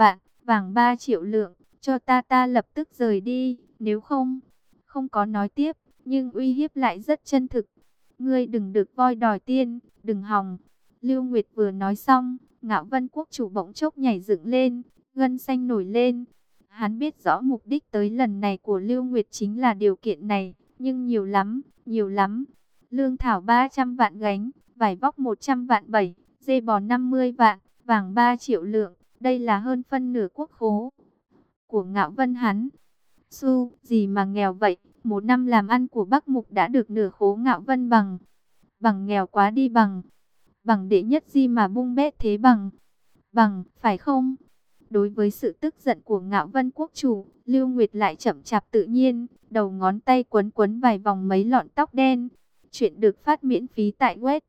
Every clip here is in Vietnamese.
vạn, vàng 3 triệu lượng, cho ta lập tức rời đi, nếu không. Không có nói tiếp, nhưng uy hiếp lại rất chân thực. Ngươi đừng được voi đòi tiên, đừng hòng. Lưu Nguyệt vừa nói xong, Ngạo Vân quốc chủ bỗng chốc nhảy dựng lên, gân xanh nổi lên. Hắn biết rõ mục đích tới lần này của Lưu Nguyệt chính là điều kiện này, nhưng nhiều lắm, nhiều lắm. Lương thảo 300 vạn gánh, vải vóc 100 vạn 7, dê bò 50 vạn, vàng 3 triệu lượng, đây là hơn phân nửa quốc khố của Ngạo Vân hắn. Su, gì mà nghèo vậy, một năm làm ăn của Bắc Mục đã được nửa khố Ngạo Vân bằng. Bằng nghèo quá đi bằng. Bằng đệ nhất gì mà bung bét thế bằng. Bằng, phải không? Đối với sự tức giận của Ngạo Vân quốc chủ, Lưu Nguyệt lại chậm chạp tự nhiên, đầu ngón tay quấn quấn vài vòng mấy lọn tóc đen. Chuyện được phát miễn phí tại web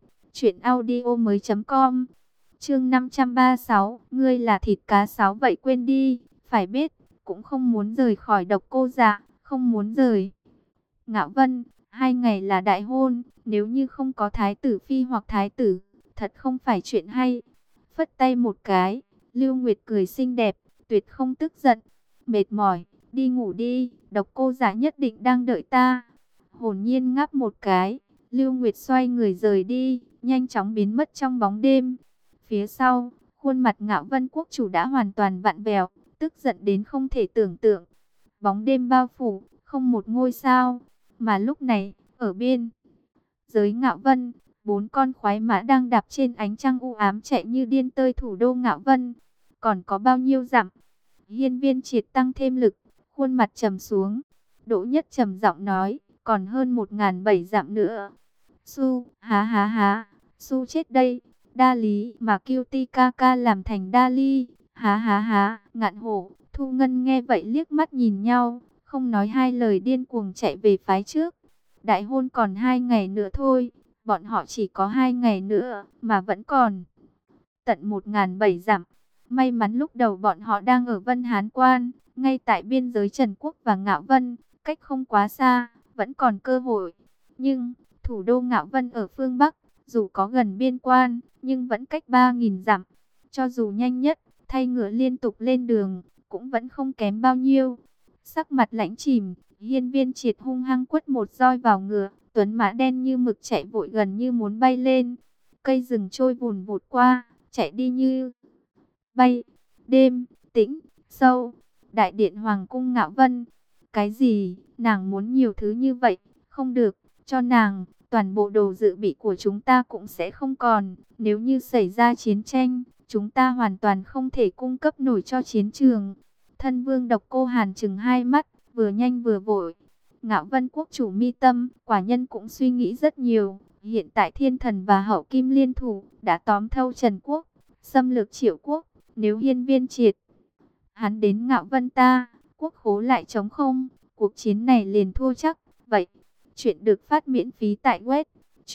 truyệnaudiomoi.com. Chương 536, ngươi là thịt cá sáo vậy quên đi, phải biết, cũng không muốn rời khỏi Độc Cô Dạ, không muốn rời. Ngạo Vân, 2 ngày là đại hôn, nếu như không có thái tử phi hoặc thái tử, thật không phải chuyện hay. Phất tay một cái, Lưu Nguyệt cười xinh đẹp, tuyệt không tức giận. Mệt mỏi, đi ngủ đi, Độc Cô Dạ nhất định đang đợi ta. Hồn nhiên ngáp một cái, Lưu Nguyệt xoay người rời đi, nhanh chóng biến mất trong bóng đêm. Phía sau, khuôn mặt Ngạo Vân quốc chủ đã hoàn toàn vặn vẹo, tức giận đến không thể tưởng tượng. Bóng đêm bao phủ, không một ngôi sao, mà lúc này, ở bên giới Ngạo Vân, 4 con khoái mã đang đạp trên ánh trăng u ám chạy như điên tới thủ đô Ngạo Vân. Còn có bao nhiêu dặm? Hiên Viên Triệt tăng thêm lực, khuôn mặt trầm xuống. Đỗ Nhất trầm giọng nói, còn hơn 1.700 dặm nữa. Su, há há há, Su chết đây. Đa Lý mà Cutie ca ca làm thành Đa Ly. Há há há, Ngạn Hổ, Thu Ngân nghe vậy liếc mắt nhìn nhau, không nói hai lời điên cuồng chạy về phái trước. Đại hôn còn 2 ngày nữa thôi, bọn họ chỉ có 2 ngày nữa mà vẫn còn tận 1.700 dặm. May mắn lúc đầu bọn họ đang ở Vân Hán Quan, ngay tại biên giới Trần Quốc và Ngạo Vân, cách không quá xa, vẫn còn cơ hội. Nhưng thủ đô Ngạo Vân ở phương Bắc, dù có gần biên quan, nhưng vẫn cách 3.000 dặm. Cho dù nhanh nhất, thay ngựa liên tục lên đường, cũng vẫn không kém bao nhiêu. Sắc mặt lãnh chìm, Hiên Viên Triệt hung hăng quất một roi vào ngựa, tuấn mã đen như mực chạy vội gần như muốn bay lên. Cây rừng trôi vùn vụt qua, chạy đi như bay. Đêm, tĩnh, sâu, đại điện Hoàng cung Ngạo Vân. Cái gì, nàng muốn nhiều thứ như vậy, không được, cho nàng, toàn bộ đồ dự bị của chúng ta cũng sẽ không còn. Nếu như xảy ra chiến tranh, chúng ta hoàn toàn không thể cung cấp nổi cho chiến trường. Thân vương Độc Cô Hàn trừng hai mắt, vừa nhanh vừa vội. Ngạo Vân quốc chủ mi tâm, quả nhân cũng suy nghĩ rất nhiều. Hiện tại Thiên Thần và Hậu Kim liên thủ, đã tóm thâu Trần Quốc, xâm lược Triệu Quốc. Nếu Hiên Viên Triệt hắn đến Ngạo Vân ta, quốc khố lại trống không, cuộc chiến này liền thua chắc. Vậy, chuyện được phát miễn phí tại web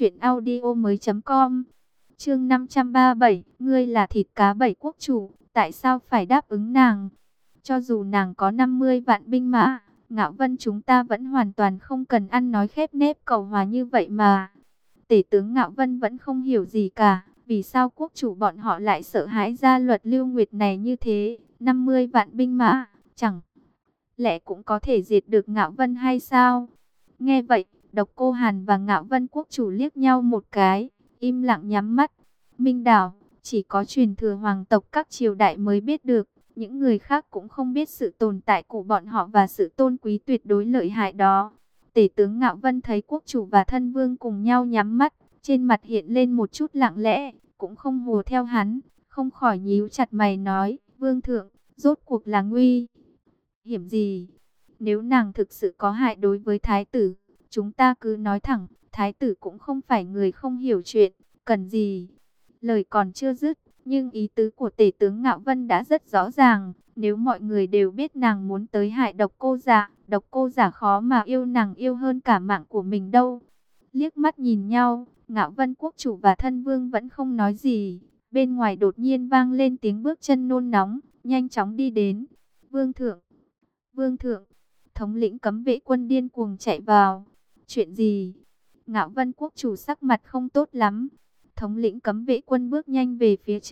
truyệnaudiomoi.com. Chương 537, ngươi là thịt cá bảy quốc chủ, tại sao phải đáp ứng nàng? Cho dù nàng có 50 vạn binh mã, Ngạo Vân chúng ta vẫn hoàn toàn không cần ăn nói khép nép cầu hòa như vậy mà. Tể tướng Ngạo Vân vẫn không hiểu gì cả, vì sao quốc chủ bọn họ lại sợ hãi gia luật Lưu Nguyệt này như thế, 50 vạn binh mã, chẳng lẽ cũng có thể diệt được Ngạo Vân hay sao? Nghe vậy, Độc Cô Hàn và Ngạo Vân quốc chủ liếc nhau một cái, im lặng nhắm mắt. Minh Đảo, chỉ có truyền thừa hoàng tộc các triều đại mới biết được, những người khác cũng không biết sự tồn tại của bọn họ và sự tôn quý tuyệt đối lợi hại đó. Tể tướng Ngạo Vân thấy quốc chủ và thân vương cùng nhau nhắm mắt, trên mặt hiện lên một chút lặng lẽ, cũng không hùa theo hắn, không khỏi nhíu chặt mày nói, vương thượng, rốt cuộc là nguy hiểm gì? Nếu nàng thực sự có hại đối với thái tử, chúng ta cứ nói thẳng, thái tử cũng không phải người không hiểu chuyện, cần gì? Lời còn chưa dứt, nhưng ý tứ của tể tướng Ngạo Vân đã rất rõ ràng, nếu mọi người đều biết nàng muốn tới hại Độc Cô Dạ, Độc Cô Dạ khó mà yêu nàng yêu hơn cả mạng của mình đâu. Liếc mắt nhìn nhau, Ngạo Vân quốc chủ và thân vương vẫn không nói gì. Bên ngoài đột nhiên vang lên tiếng bước chân nôn nóng, nhanh chóng đi đến. Vương thượng, vương thượng, thống lĩnh cấm vệ quân điên cuồng chạy vào. Chuyện gì? Ngạo Vân quốc chủ sắc mặt không tốt lắm. Thống lĩnh cấm vệ quân bước nhanh về phía trước,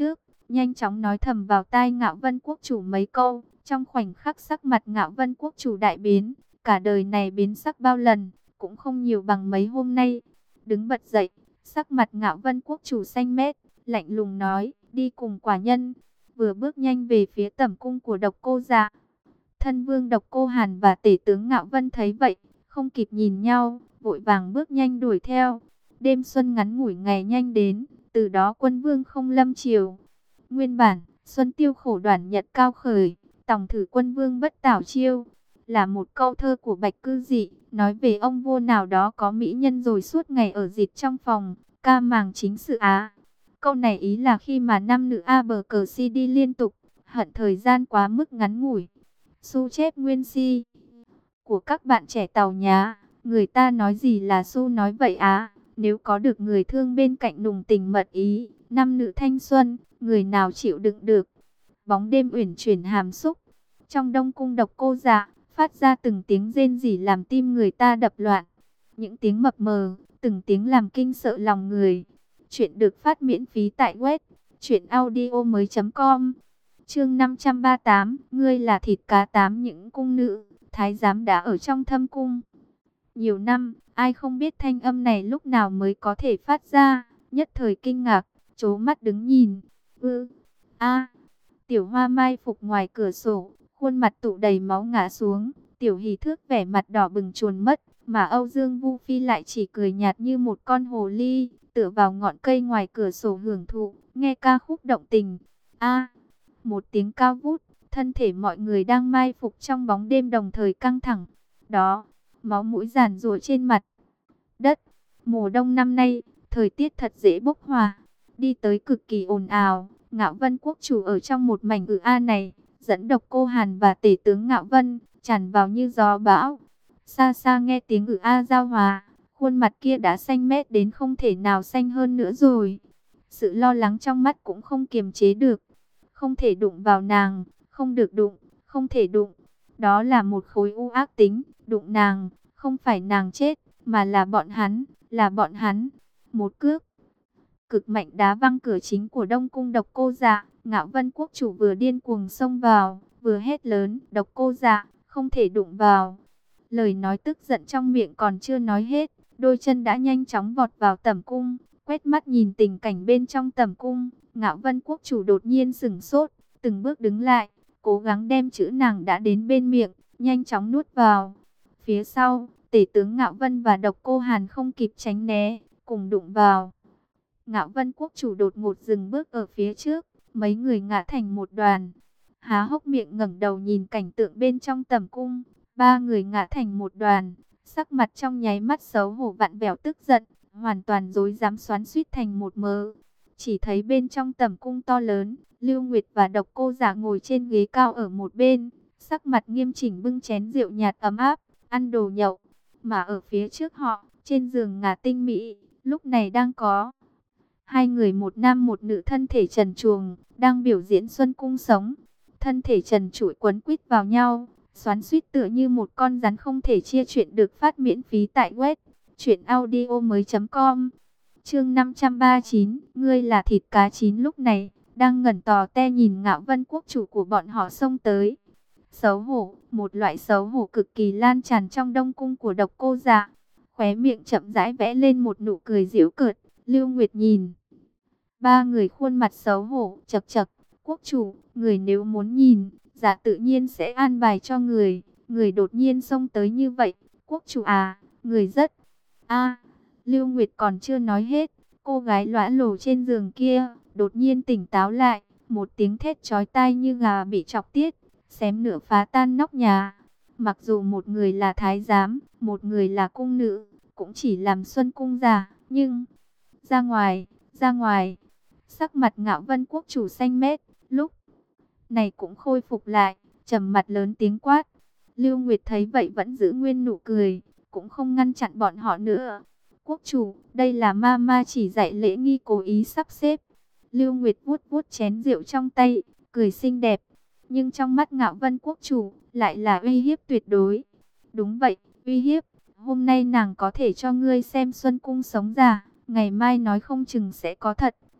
nhanh chóng nói thầm vào tai Ngạo Vân Quốc chủ mấy câu. Trong khoảnh khắc sắc mặt Ngạo Vân Quốc chủ đại biến, cả đời này biến sắc bao lần, cũng không nhiều bằng mấy hôm nay. Đứng bật dậy, sắc mặt Ngạo Vân Quốc chủ xanh mét, lạnh lùng nói, đi cùng quả nhân. Vừa bước nhanh về phía tẩm cung của Độc Cô Dạ. Thân vương Độc Cô Hàn và tể tướng Ngạo Vân thấy vậy, không kịp nhìn nhau, vội vàng bước nhanh đuổi theo. Đêm xuân ngắn ngủi ngày nhanh đến, từ đó quân vương không lâm triều. Nguyên bản, Xuân Tiêu khổ đoản nhật cao khởi, tòng thử quân vương bất tảo chiêu. Là một câu thơ của Bạch Cư Dị, nói về ông vua nào đó có mỹ nhân rồi suốt ngày ở dịt trong phòng, ca màng chính sự á. Câu này ý là khi mà nam nữ A bờ cờ si đi liên tục, hận thời gian quá mức ngắn ngủi. Su chép nguyên si của các bạn trẻ Tàu nhá, người ta nói gì là Su nói vậy á. Nếu có được người thương bên cạnh nùng tình mật ý, nam nữ thanh xuân, người nào chịu đựng được. Bóng đêm uyển chuyển hàm xúc, trong Đông cung Độc Cô Dạ, phát ra từng tiếng rên rỉ làm tim người ta đập loạn. Những tiếng mập mờ, từng tiếng làm kinh sợ lòng người. Chuyện được phát miễn phí tại web truyệnaudiomoi.com. Chương 538, ngươi là thịt cá tám. Những cung nữ, thái giám đã ở trong thâm cung nhiều năm, ai không biết thanh âm này lúc nào mới có thể phát ra, nhất thời kinh ngạc, trố mắt đứng nhìn. Tiểu Hoa mai phục ngoài cửa sổ, khuôn mặt tụ đầy máu ngã xuống, Tiểu Hỷ Thước vẻ mặt đỏ bừng chuồn mất, mà Âu Dương Vu Phi lại chỉ cười nhạt như một con hồ ly, tựa vào ngọn cây ngoài cửa sổ hưởng thụ, nghe ca khúc động tình. Một tiếng cao vút, thân thể mọi người đang mai phục trong bóng đêm đồng thời căng thẳng. Đó, máu mũi giàn giụa trên mặt đất. Mùa đông năm nay, thời tiết thật dễ bốc hỏa, đi tới cực kỳ ồn ào. Ngạo Vân Quốc chủ ở trong một mảnh này, dẫn Độc Cô Hàn và tể tướng Ngạo Vân tràn vào như gió bão. Xa xa nghe tiếng giao hòa, khuôn mặt kia đã xanh mét đến không thể nào xanh hơn nữa rồi. Sự lo lắng trong mắt cũng không kiềm chế được. Không thể đụng vào nàng, không được đụng, không thể đụng. Đó là một khối u ác tính, đụng nàng, không phải nàng chết, mà là bọn hắn, là bọn hắn. Một cước cực mạnh đá văng cửa chính của Đông cung Độc Cô Dạ. Ngạo Vân Quốc chủ vừa điên cuồng xông vào, vừa hét lớn, Độc Cô Dạ, không thể đụng vào. Lời nói tức giận trong miệng còn chưa nói hết, đôi chân đã nhanh chóng vọt vào tẩm cung, quét mắt nhìn tình cảnh bên trong tẩm cung. Ngạo Vân Quốc chủ đột nhiên sửng sốt, từng bước đứng lại, cố gắng đem chữ nàng đã đến bên miệng, nhanh chóng nuốt vào. Phía sau, tể tướng Ngạo Vân và Độc Cô Hàn không kịp tránh né, cùng đụng vào. Ngạo Vân Quốc chủ đột ngột dừng bước ở phía trước, mấy người ngã thành một đoàn. Há hốc miệng ngẩng đầu nhìn cảnh tượng bên trong tẩm cung, ba người ngã thành một đoàn, sắc mặt trong nháy mắt xấu hổ vặn vẹo tức giận, hoàn toàn rối rắm xoắn xuýt thành một mớ. Chỉ thấy bên trong tẩm cung to lớn, Lưu Nguyệt và Độc Cô Dạ ngồi trên ghế cao ở một bên, sắc mặt nghiêm chỉnh bưng chén rượu nhạt ấm áp, ăn đồ nhậu. Mà ở phía trước họ, trên giường ngả tinh mỹ, lúc này đang có hai người một nam một nữ thân thể trần truồng, đang biểu diễn xuân cung sống. Thân thể trần trụi quấn quýt vào nhau, xoắn xuýt tựa như một con rắn không thể chia chuyện được phát miễn phí tại web truyệnaudiomoi.com. Chương 539, ngươi là thịt cá chín. Lúc này, đang ngẩn tò te nhìn Ngạo Vân Quốc chủ của bọn họ xông tới. Xấu hổ, một loại xấu hổ cực kỳ lan tràn trong Đông cung của Độc Cô Dạ. Khóe miệng chậm rãi vẽ lên một nụ cười giễu cợt. Lưu Nguyệt nhìn ba người khuôn mặt xấu hổ, chậc chậc, quốc chủ, người nếu muốn nhìn, dạ tự nhiên sẽ an bài cho người. Người đột nhiên xông tới như vậy, quốc chủ à, người rất Lưu Nguyệt còn chưa nói hết, cô gái lõa lồ trên giường kia đột nhiên tỉnh táo lại, một tiếng thét chói tai như gà bị chọc tiết, xém nửa phá tan nóc nhà. Mặc dù một người là thái giám, một người là cung nữ, cũng chỉ làm xuân cung giả, nhưng ra ngoài, ra ngoài. Sắc mặt Ngạo Vân Quốc chủ xanh mét, lúc này cũng khôi phục lại, trầm mặt lớn tiếng quát. Lưu Nguyệt thấy vậy vẫn giữ nguyên nụ cười, cũng không ngăn chặn bọn họ nữa. Quốc chủ, đây là ma chỉ dạy lễ nghi cố ý sắp xếp. Lưu Nguyệt vuốt vuốt chén rượu trong tay, cười xinh đẹp. Nhưng trong mắt Ngạo Vân Quốc chủ, lại là uy hiếp tuyệt đối. Đúng vậy, uy hiếp. Hôm nay nàng có thể cho ngươi xem xuân cung sống giả, ngày mai nói không chừng sẽ có thật.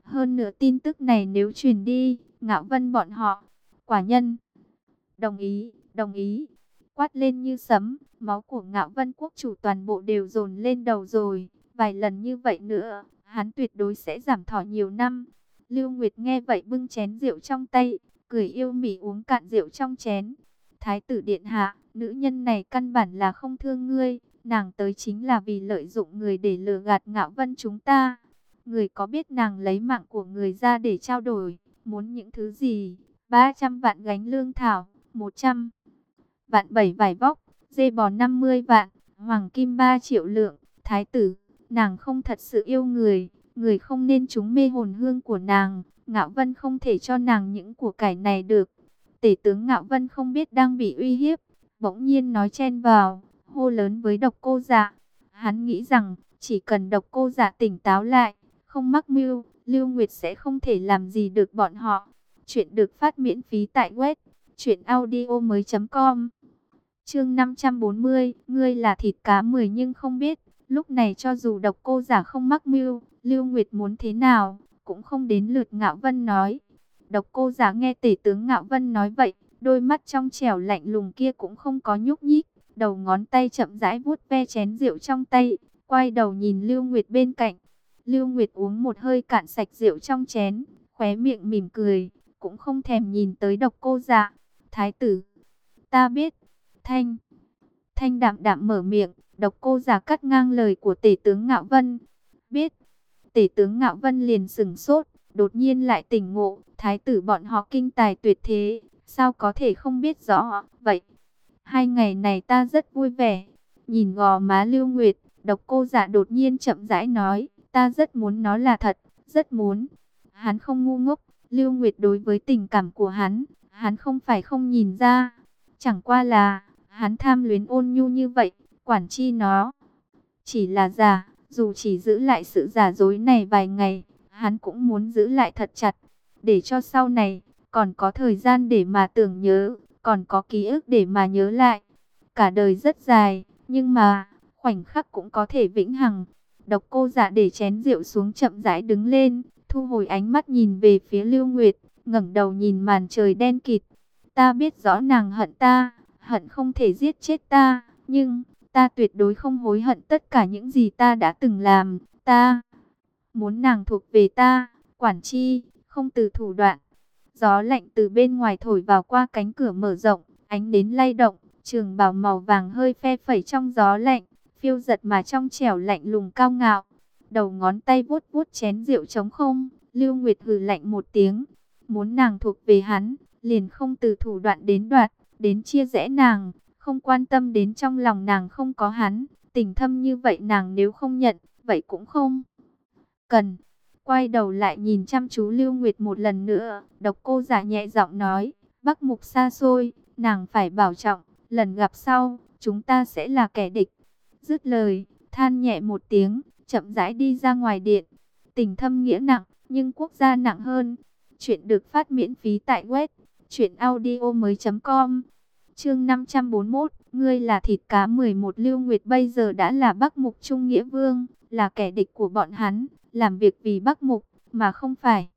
Hơn nữa tin tức này nếu truyền đi, Ngạo Vân bọn họ, quả nhân, đồng ý, đồng ý, quát lên như sấm, máu của Ngạo Vân quốc chủ toàn bộ đều dồn lên đầu rồi, vài lần như vậy nữa, hắn tuyệt đối sẽ giảm thọ nhiều năm. Lưu Nguyệt nghe vậy bưng chén rượu trong tay, cười yêu mỉ uống cạn rượu trong chén. Thái tử điện hạ, nữ nhân này căn bản là không thương ngươi, nàng tới chính là vì lợi dụng người để lừa gạt Ngạo Vân chúng ta. Người có biết nàng lấy mạng của người ra để trao đổi, muốn những thứ gì? 300 vạn gánh lương thảo, 100 vạn 7 vải vóc, dê bò 50 vạn, hoàng kim 3 triệu lượng. Thái tử, nàng không thật sự yêu người, người không nên trúng mê hồn hương của nàng. Ngạo Vân không thể cho nàng những của cải này được. Tể tướng Ngạo Vân không biết đang bị uy hiếp, bỗng nhiên nói chen vào, hô lớn với Độc Cô Dạ. Hắn nghĩ rằng chỉ cần Độc Cô Dạ tỉnh táo lại, không mắc mưu, Lưu Nguyệt sẽ không thể làm gì được bọn họ. Chuyện được phát miễn phí tại web truyệnaudiomoi.com. Chương 540, ngươi là thịt cá 10 nhưng không biết, lúc này cho dù Độc Cô Giả không mắc mưu, Lưu Nguyệt muốn thế nào, cũng không đến lượt Ngạo Vân nói. Độc Cô Giả nghe tể tướng Ngạo Vân nói vậy, đôi mắt trong trẻo lạnh lùng kia cũng không có nhúc nhích, đầu ngón tay chậm rãi vuốt ve chén rượu trong tay, quay đầu nhìn Lưu Nguyệt bên cạnh. Lưu Nguyệt uống một hơi cạn sạch rượu trong chén, khóe miệng mỉm cười, cũng không thèm nhìn tới Độc Cô Dạ. Thái tử, ta biết. Thanh đạm đạm mở miệng, Độc Cô Giả cắt ngang lời của tể tướng Ngạo Vân. Biết. Tể tướng Ngạo Vân liền sững sốt, đột nhiên lại tỉnh ngộ, thái tử bọn họ kinh tài tuyệt thế, sao có thể không biết rõ vậy? 2 ngày này ta rất vui vẻ. Nhìn gò má Lưu Nguyệt, Độc Cô Giả đột nhiên chậm rãi nói, ta rất muốn nó là thật, rất muốn. Hắn không ngu ngốc, Lưu Nguyệt đối với tình cảm của hắn không phải không nhìn ra. Chẳng qua là, hắn tham luyến ôn nhu như vậy, quản chi nó chỉ là giả, dù chỉ giữ lại sự giả dối này vài ngày, hắn cũng muốn giữ lại thật chặt, để cho sau này, còn có thời gian để mà tưởng nhớ, còn có ký ức để mà nhớ lại. Cả đời rất dài, nhưng mà, khoảnh khắc cũng có thể vĩnh hằng. Độc Cô Dạ để chén rượu xuống chậm rãi đứng lên, thu hồi ánh mắt nhìn về phía Lưu Nguyệt, ngẩng đầu nhìn màn trời đen kịt. Ta biết rõ nàng hận ta, hận không thể giết chết ta, nhưng ta tuyệt đối không hối hận tất cả những gì ta đã từng làm. Ta muốn nàng thuộc về ta, quản chi, không từ thủ đoạn. Gió lạnh từ bên ngoài thổi vào qua cánh cửa mở rộng, ánh đến lay động, trường bào màu vàng hơi phe phẩy trong gió lạnh, phiêu giật mà trong trẻo lạnh lùng cao ngạo. Đầu ngón tay vuốt vuốt chén rượu trống không, Lưu Nguyệt hừ lạnh một tiếng, muốn nàng thuộc về hắn, liền không từ thủ đoạn đến đoạt, đến chia rẽ nàng, không quan tâm đến trong lòng nàng không có hắn, tình thâm như vậy nàng nếu không nhận, vậy cũng không cần. Quay đầu lại nhìn chăm chú Lưu Nguyệt một lần nữa, Độc Cô Giả nhẹ giọng nói, Bắc Mục xa xôi, nàng phải bảo trọng, lần gặp sau, chúng ta sẽ là kẻ địch. Dứt lời, than nhẹ một tiếng, chậm rãi đi ra ngoài điện. Tình thâm nghĩa nặng, nhưng quốc gia nặng hơn. Chuyện được phát miễn phí tại web truyệnaudiomoi.com. Chương 541, ngươi là thịt cá 11. Lưu Nguyệt bây giờ đã là Bắc Mục Trung Nghĩa Vương, là kẻ địch của bọn hắn, làm việc vì Bắc Mục, mà không phải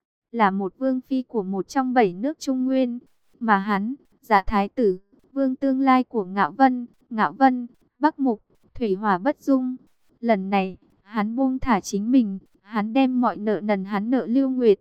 là một vương phi của một trong 7 nước Trung Nguyên, mà hắn, Dạ thái tử, vương tương lai của Ngạo Vân, Bắc Mục, thủy hỏa bất dung. Lần này, hắn buông thả chính mình, hắn đem mọi nợ nần hắn nợ Lưu Nguyệt,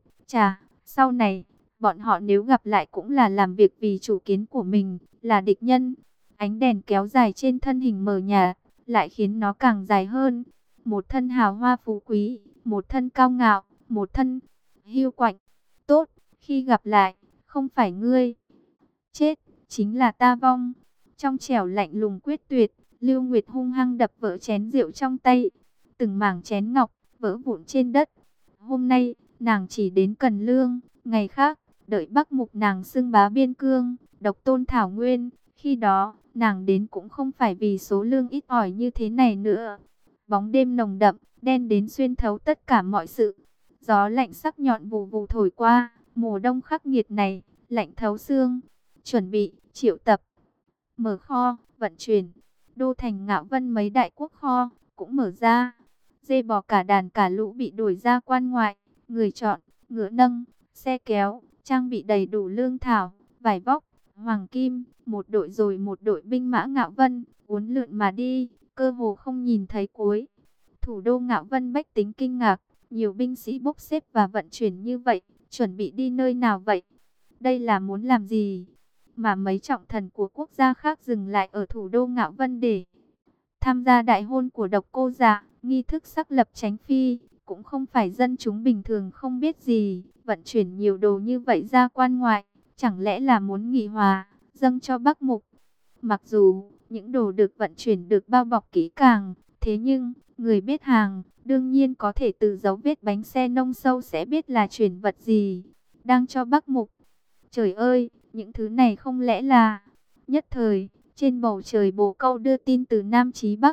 sau này, bọn họ nếu gặp lại cũng là làm việc vì chủ kiến của mình, là địch nhân. Ánh đèn kéo dài trên thân hình mờ nhạt, lại khiến nó càng dài hơn. Một thân hào hoa phú quý, một thân cao ngạo, một thân hiu quạnh. Tốt, khi gặp lại, không phải ngươi chết, chính là ta vong. Trong trẻo lạnh lùng quyết tuyệt, Lưu Nguyệt hung hăng đập vỡ chén rượu trong tay. Từng mảng chén ngọc, vỡ vụn trên đất. Hôm nay, nàng chỉ đến Cần Lương, ngày khác, đợi Bắc Mục nàng xưng bá biên cương, độc tôn thảo nguyên. Khi đó, nàng đến cũng không phải vì số lương ít ỏi như thế này nữa. Bóng đêm nồng đậm, đen đến xuyên thấu tất cả mọi sự. Gió lạnh sắc nhọn vù vù thổi qua, mùa đông khắc nghiệt này, lạnh thấu xương. Chuẩn bị, triệu tập, mở kho, vận chuyển. Đô thành Ngạo Vân mấy đại quốc kho, cũng mở ra. Dê bò cả đàn cả lũ bị đuổi ra quan ngoại. người chọn, ngựa nâng, xe kéo, trang bị đầy đủ lương thảo, vải vóc, hoàng kim, một đội rồi một đội binh mã Ngạo Vân, uốn lượn mà đi, cơ hồ không nhìn thấy cuối. Thủ đô Ngạo Vân bách tính kinh ngạc, nhiều binh sĩ bốc xếp và vận chuyển như vậy, chuẩn bị đi nơi nào vậy? Đây là muốn làm gì? Mà mấy trọng thần của quốc gia khác dừng lại ở thủ đô Ngạo Vân để tham gia đại hôn của Độc Cô Dạ, nghi thức sắc lập Chánh Phi, cũng không phải dân chúng bình thường không biết gì, vận chuyển nhiều đồ như vậy ra quan ngoại, chẳng lẽ là muốn nghị hòa, dâng cho Bắc Mục. Mặc dù những đồ được vận chuyển được bao bọc kỹ càng, thế nhưng người biết hàng đương nhiên có thể từ dấu vết bánh xe nông sâu sẽ biết là chuyển vật gì, đang cho Bắc Mục. Trời ơi, những thứ này không lẽ là... Nhất thời, trên bầu trời bồ câu đưa tin từ Nam chí Bắc.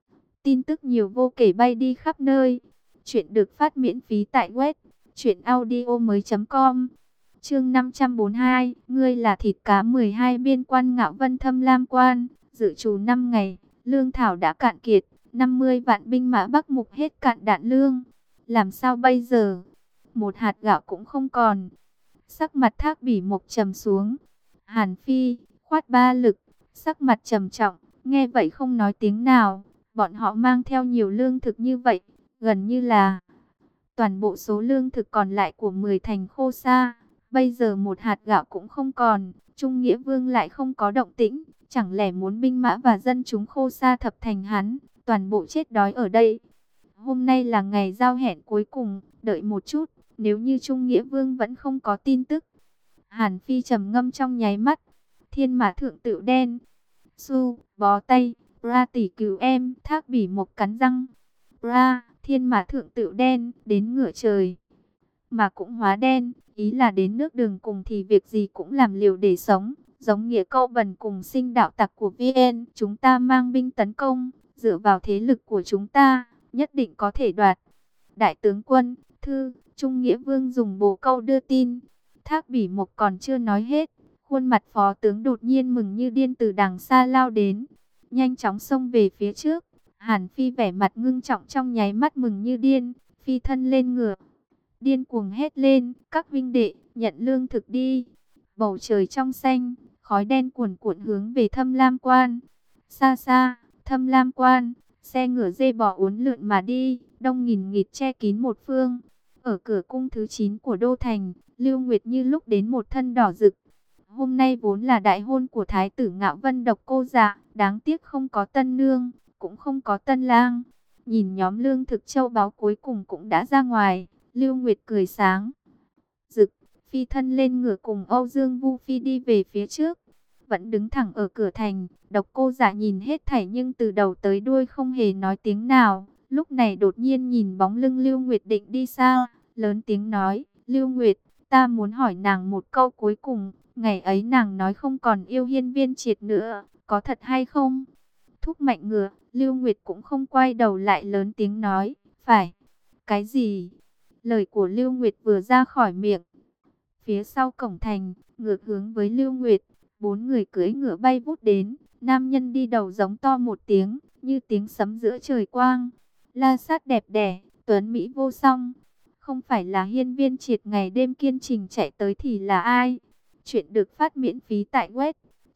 Tin tức nhiều vô kể bay đi khắp nơi. Chuyện được phát miễn phí tại web truyệnaudiomoi.com. Chương 542, ngươi là thịt cá 12 biên quan Ngạo Vân Thâm Lam Quan, dự trù 5 ngày, lương thảo đã cạn kiệt, 50 vạn binh mã Bắc Mục hết cạn đạn lương. Làm sao bây giờ? Một hạt gạo cũng không còn. Sắc mặt Thác Bỉ Mộc trầm xuống. Hàn Phi, Khoát Ba Lực, sắc mặt trầm trọng, nghe vậy không nói tiếng nào. Bọn họ mang theo nhiều lương thực như vậy, gần như là toàn bộ số lương thực còn lại của 10 thành Khô Sa. Bây giờ một hạt gạo cũng không còn, Trung Nghĩa Vương lại không có động tĩnh, chẳng lẽ muốn binh mã và dân chúng Khô Sa thập thành hắn, toàn bộ chết đói ở đây. Hôm nay là ngày giao hẹn cuối cùng, đợi một chút, nếu như Trung Nghĩa Vương vẫn không có tin tức. Hàn Phi trầm ngâm trong nháy mắt, Thiên Mã Thượng Tựu đen, Su, bó tay, Ra tỷ cứu em, Thác Bỉ Mộc cắn răng. Ra, Thiên Mã Thượng Tựu đen, đến ngửa trời, mà cũng hóa đen, ý là đến nước đường cùng thì việc gì cũng làm liều để sống. Giống nghĩa câu bần cùng sinh đạo tặc của VN, chúng ta mang binh tấn công, dựa vào thế lực của chúng ta, nhất định có thể đoạt. Đại tướng quân, thư, Trung Nghĩa Vương dùng bồ câu đưa tin. Thác Bỉ Mộc còn chưa nói hết, khuôn mặt phó tướng đột nhiên mừng như điên từ đằng xa lao đến, nhanh chóng xông về phía trước. Hàn Phi vẻ mặt ngưng trọng trong nháy mắt mừng như điên, phi thân lên ngựa, điên cuồng hét lên, các vinh đệ, nhận lương thực đi. Bầu trời trong xanh, khói đen cuồn cuộn hướng về Thâm Lam Quan. Xa xa, Thâm Lam Quan, xe ngựa dê bò uốn lượn mà đi, đông nghìn nghịt che kín một phương. Ở cửa cung thứ 9 của Đô Thành, Lưu Nguyệt như lúc đến một thân đỏ rực. Hôm nay vốn là đại hôn của Thái tử Ngạo Vân Độc Cô Dạ, đáng tiếc không có tân nương, cũng không có tân lang. Nhìn nhóm lương thực châu báu cuối cùng cũng đã ra ngoài, Lưu Nguyệt cười sáng rực, phi thân lên ngựa cùng Âu Dương Vu Phi đi về phía trước. Vẫn đứng thẳng ở cửa thành, Độc Cô Dạ nhìn hết thảy nhưng từ đầu tới đuôi không hề nói tiếng nào. Lúc này đột nhiên nhìn bóng lưng Lưu Nguyệt định đi xa, lớn tiếng nói, Lưu Nguyệt, ta muốn hỏi nàng một câu cuối cùng. Ngày ấy nàng nói không còn yêu Hiên Viên Triệt nữa, có thật hay không? Thúc mạnh ngựa, Lưu Nguyệt cũng không quay đầu lại lớn tiếng nói, phải. Cái gì? Lời của Lưu Nguyệt vừa ra khỏi miệng, phía sau cổng thành, ngược hướng với Lưu Nguyệt, 4 người cưỡi ngựa bay vút đến. Nam nhân đi đầu giống to một tiếng, như tiếng sấm giữa trời quang. La Sát đẹp đẽ, tuấn mỹ vô song. Không phải là Hiên Viên Triệt ngày đêm kiên trình chạy tới thì là ai? Chuyện được phát miễn phí tại web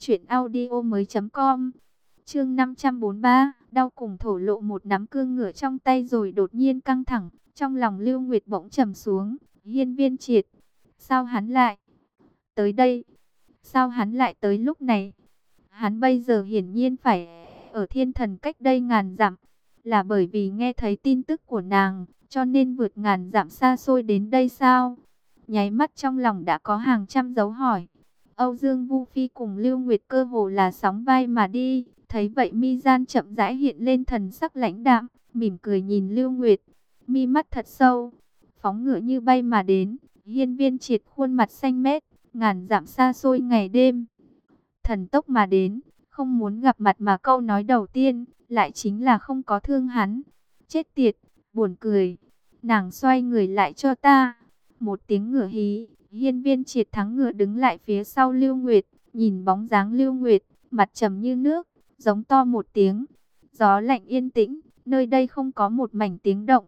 truyệnaudiomoi.com. Chương 543, đau cùng thổ lộ một nắm cương ngựa trong tay rồi đột nhiên căng thẳng. Trong lòng Lưu Nguyệt bỗng trầm xuống, Hiên Viên Triệt, sao hắn lại tới đây? Sao hắn lại tới lúc này? Hắn bây giờ hiển nhiên phải ở Thiên Thần cách đây ngàn dặm, là bởi vì nghe thấy tin tức của nàng, cho nên vượt ngàn dặm xa xôi đến đây sao? Nháy mắt trong lòng đã có hàng trăm dấu hỏi. Âu Dương Vu Phi cùng Lưu Nguyệt cơ hồ là sóng vai mà đi, thấy vậy mi gian chậm rãi hiện lên thần sắc lãnh đạm, mỉm cười nhìn Lưu Nguyệt, mi mắt thật sâu, phóng ngựa như bay mà đến. Hiên Viên Triệt khuôn mặt xanh mét, ngàn dặm xa xôi ngày đêm, thần tốc mà đến, không muốn gặp mặt mà câu nói đầu tiên lại chính là không có thương hắn. Chết tiệt, buồn cười, nàng xoay người lại cho ta. Một tiếng ngựa hí, Hiên Viên Triệt thắng ngựa đứng lại phía sau Lưu Nguyệt, nhìn bóng dáng Lưu Nguyệt, mặt trầm như nước, giống to một tiếng. Gió lạnh yên tĩnh, nơi đây không có một mảnh tiếng động.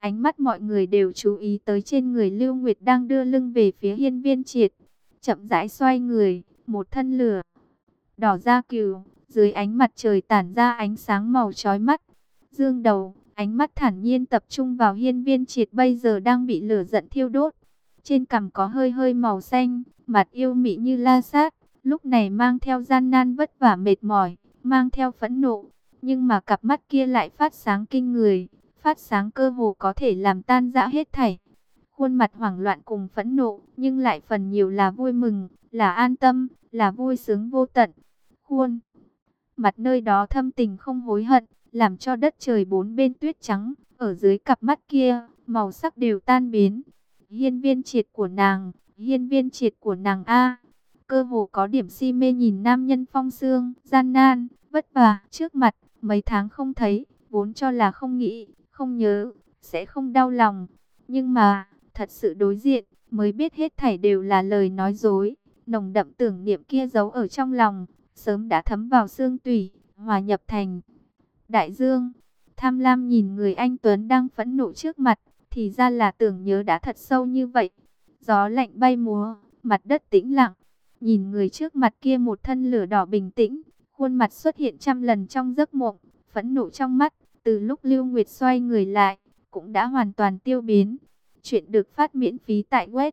Ánh mắt mọi người đều chú ý tới trên người Lưu Nguyệt đang đưa lưng về phía Hiên Viên Triệt. Chậm rãi xoay người, một thân lửa đỏ da cừu, dưới ánh mặt trời tản ra ánh sáng màu chói mắt. Dương đầu, ánh mắt thản nhiên tập trung vào Hiên Viên Triệt bây giờ đang bị lửa giận thiêu đốt. Trên cằm có hơi hơi màu xanh, mặt yêu mị như la sát, lúc này mang theo gian nan vất vả mệt mỏi, mang theo phẫn nộ. Nhưng mà cặp mắt kia lại phát sáng kinh người, phát sáng cơ hồ có thể làm tan rã hết thảy. Khuôn mặt hoảng loạn cùng phẫn nộ, nhưng lại phần nhiều là vui mừng, là an tâm, là vui sướng vô tận. Khuôn mặt nơi đó thâm tình không hối hận, làm cho đất trời bốn bên tuyết trắng, ở dưới cặp mắt kia, màu sắc đều tan biến. Hiên Viên Triệt của nàng, Hiên Viên Triệt của nàng a. Cơ hồ có điểm si mê nhìn nam nhân phong sương, gian nan, vất vả trước mặt, mấy tháng không thấy, vốn cho là không nghĩ, không nhớ, sẽ không đau lòng. Nhưng mà, thật sự đối diện, mới biết hết thảy đều là lời nói dối. Nồng đậm tưởng niệm kia giấu ở trong lòng, sớm đã thấm vào xương tủy, hòa nhập thành đại dương. Tham lam nhìn người anh Tuấn đang phẫn nộ trước mặt, thì ra là tưởng nhớ đã thật sâu như vậy. Gió lạnh bay múa, mặt đất tĩnh lặng. Nhìn người trước mặt kia một thân lửa đỏ bình tĩnh, khuôn mặt xuất hiện trăm lần trong giấc mộng, phẫn nộ trong mắt, từ lúc Lưu Nguyệt xoay người lại, cũng đã hoàn toàn tiêu biến. Chuyện được phát miễn phí tại web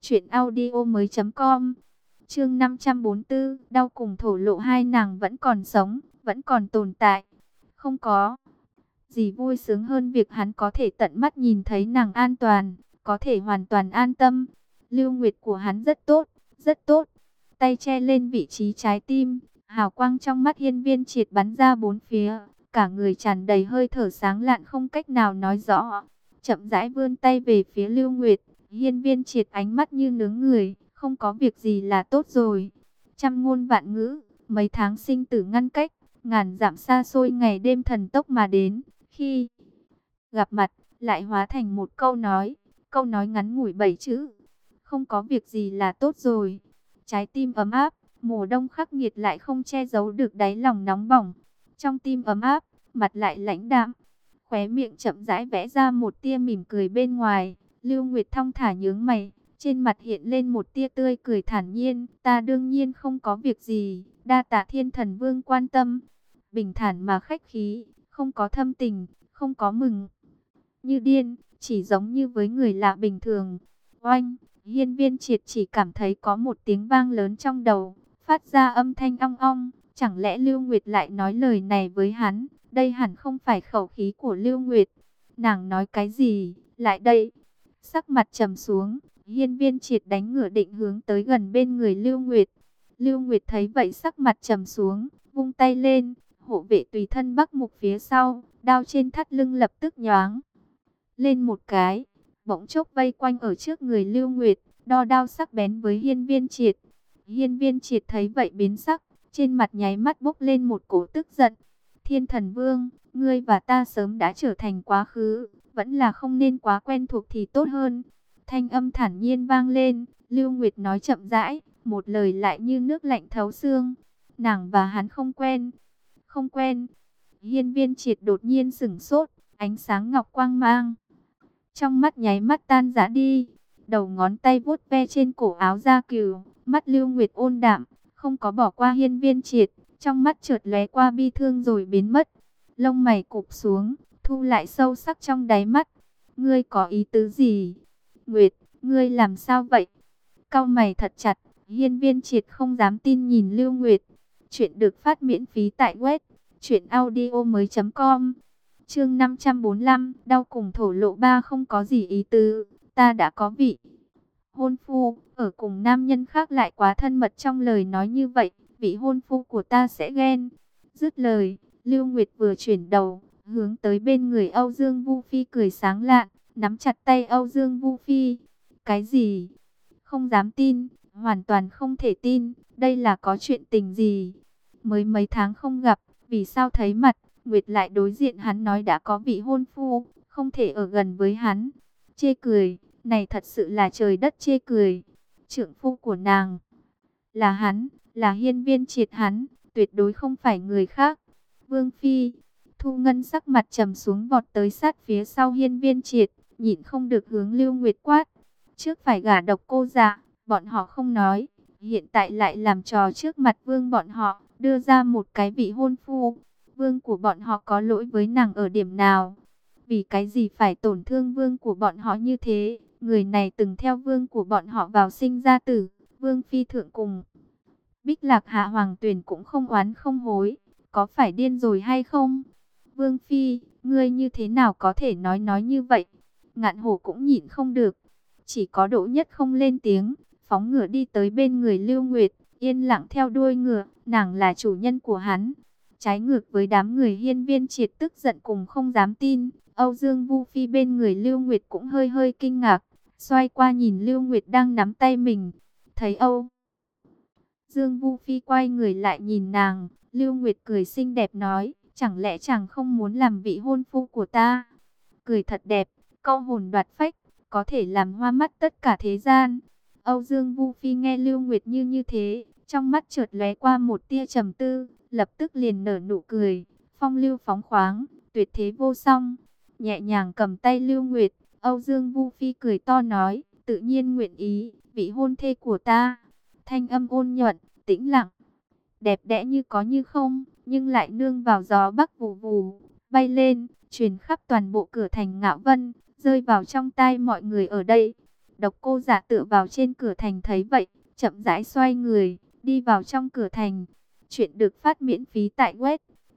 truyệnaudiomoi.com. Chương 544, đau cùng thổ lộ hai nàng vẫn còn sống, vẫn còn tồn tại. Không có gì vui sướng hơn việc hắn có thể tận mắt nhìn thấy nàng an toàn, có thể hoàn toàn an tâm. Lưu Nguyệt của hắn rất tốt, rất tốt. Tay che lên vị trí trái tim, hào quang trong mắt Hiên Viên Triệt bắn ra bốn phía, cả người tràn đầy hơi thở sáng lạn không cách nào nói rõ. Chậm rãi vươn tay về phía Lưu Nguyệt, Hiên Viên Triệt ánh mắt như nướng người, không có việc gì là tốt rồi. Trăm ngôn vạn ngữ, mấy tháng sinh tử ngăn cách, ngàn dặm xa xôi ngày đêm thần tốc mà đến, khi gặp mặt lại hóa thành một câu nói ngắn ngủi 7 chữ. Không có việc gì là tốt rồi. Trái tim ấm áp, mùa đông khắc nghiệt lại không che giấu được đáy lòng nóng bỏng. Trong tim ấm áp, mặt lại lãnh đạm. Khóe miệng chậm rãi vẽ ra một tia mỉm cười bên ngoài. Lưu Nguyệt thong thả nhướng mày, trên mặt hiện lên một tia tươi cười thản nhiên. Ta đương nhiên không có việc gì, đa tạ Thiên Thần Vương quan tâm. Bình thản mà khách khí, không có thâm tình, không có mừng như điên, chỉ giống như với người lạ bình thường. Oanh! Hiên Viên Triệt chỉ cảm thấy có một tiếng vang lớn trong đầu, phát ra âm thanh ong ong. Chẳng lẽ Lưu Nguyệt lại nói lời này với hắn? Đây hẳn không phải khẩu khí của Lưu Nguyệt. Nàng nói cái gì? Lại đây! Sắc mặt trầm xuống, Hiên Viên Triệt đánh ngửa định hướng tới gần bên người Lưu Nguyệt. Lưu Nguyệt thấy vậy sắc mặt trầm xuống, vung tay lên, hộ vệ tùy thân Bắc Mục phía sau, đao trên thắt lưng lập tức nhoáng lên một cái, bỗng chốc vây quanh ở trước người Lưu Nguyệt, đo đao sắc bén với Hiên Viên Triệt. Hiên Viên Triệt thấy vậy biến sắc, trên mặt nháy mắt bốc lên một cổ tức giận. Thiên Thần Vương, ngươi và ta sớm đã trở thành quá khứ, vẫn là không nên quá quen thuộc thì tốt hơn. Thanh âm thản nhiên vang lên, Lưu Nguyệt nói chậm rãi, một lời lại như nước lạnh thấu xương. Nàng và hắn không quen, không quen. Hiên Viên Triệt đột nhiên sửng sốt, ánh sáng ngọc quang mang trong mắt nháy mắt tan rã đi. Đầu ngón tay vuốt ve trên cổ áo da cừu, mắt Lưu Nguyệt ôn đạm, không có bỏ qua Hiên Viên Triệt, trong mắt chợt lóe qua bi thương rồi biến mất. Lông mày cụp xuống, thu lại sâu sắc trong đáy mắt. Ngươi có ý tứ gì? Nguyệt, ngươi làm sao vậy? Cau mày thật chặt, Hiên Viên Triệt không dám tin nhìn Lưu Nguyệt. Chuyện được phát miễn phí tại web truyệnaudiomoi.com. Chương 545, đau cùng thổ lộ ba không có gì ý tứ, ta đã có vị hôn phu, ở cùng nam nhân khác lại quá thân mật trong lời nói như vậy, vị hôn phu của ta sẽ ghen. Dứt lời, Lưu Nguyệt vừa chuyển đầu, hướng tới bên người Âu Dương Vu Phi cười sáng lạn, nắm chặt tay Âu Dương Vu Phi. Cái gì? Không dám tin, hoàn toàn không thể tin, đây là có chuyện tình gì? Mới mấy tháng không gặp, vì sao thấy mặt? Nguyệt lại đối diện hắn nói đã có vị hôn phu, không thể ở gần với hắn. Chê cười, này thật sự là trời đất chê cười. Trượng phu của nàng là hắn, là Hiên Viên Triệt hắn, tuyệt đối không phải người khác. Vương Phi, Thu Ngân sắc mặt trầm xuống vọt tới sát phía sau Hiên Viên Triệt, nhịn không được hướng Lưu Nguyệt quát. Trước phải gả Độc Cô Dạ, bọn họ không nói, hiện tại lại làm trò trước mặt vương bọn họ, đưa ra một cái vị hôn phu. Vương của bọn họ có lỗi với nàng ở điểm nào? Vì cái gì phải tổn thương vương của bọn họ như thế? Người này từng theo vương của bọn họ vào sinh ra tử, vương phi thượng cùng. Bích Lạc Hạ Hoàng Tuyền cũng không oán không hối, có phải điên rồi hay không? Vương phi, ngươi như thế nào có thể nói như vậy? Ngạn Hổ cũng nhịn không được, chỉ có Đỗ Nhất không lên tiếng, phóng ngựa đi tới bên người Lưu Nguyệt, yên lặng theo đuôi ngựa, nàng là chủ nhân của hắn. Trái ngược với đám người Hiên Viên Triệt tức giận cùng không dám tin, Âu Dương Vu Phi bên người Lưu Nguyệt cũng hơi hơi kinh ngạc, xoay qua nhìn Lưu Nguyệt đang nắm tay mình, thấy Âu Dương Vu Phi quay người lại nhìn nàng, Lưu Nguyệt cười xinh đẹp nói, chẳng lẽ chàng không muốn làm vị hôn phu của ta? Cười thật đẹp, câu hồn đoạt phách, có thể làm hoa mắt tất cả thế gian. Âu Dương Vu Phi nghe Lưu Nguyệt như thế, trong mắt chợt lóe qua một tia trầm tư, lập tức liền nở nụ cười, phong lưu phóng khoáng, tuyệt thế vô song. Nhẹ nhàng cầm tay Lưu Nguyệt, Âu Dương Vu Phi cười to nói, tự nhiên nguyện ý, vị hôn thê của ta. Thanh âm ôn nhuận, tĩnh lặng, đẹp đẽ như có như không, nhưng lại nương vào gió bắc vù vù, bay lên, truyền khắp toàn bộ cửa thành Ngạo Vân, rơi vào trong tai mọi người ở đây. Độc Cô Dạ tựa vào trên cửa thành thấy vậy, chậm rãi xoay người, đi vào trong cửa thành. Chuyện được phát miễn phí tại web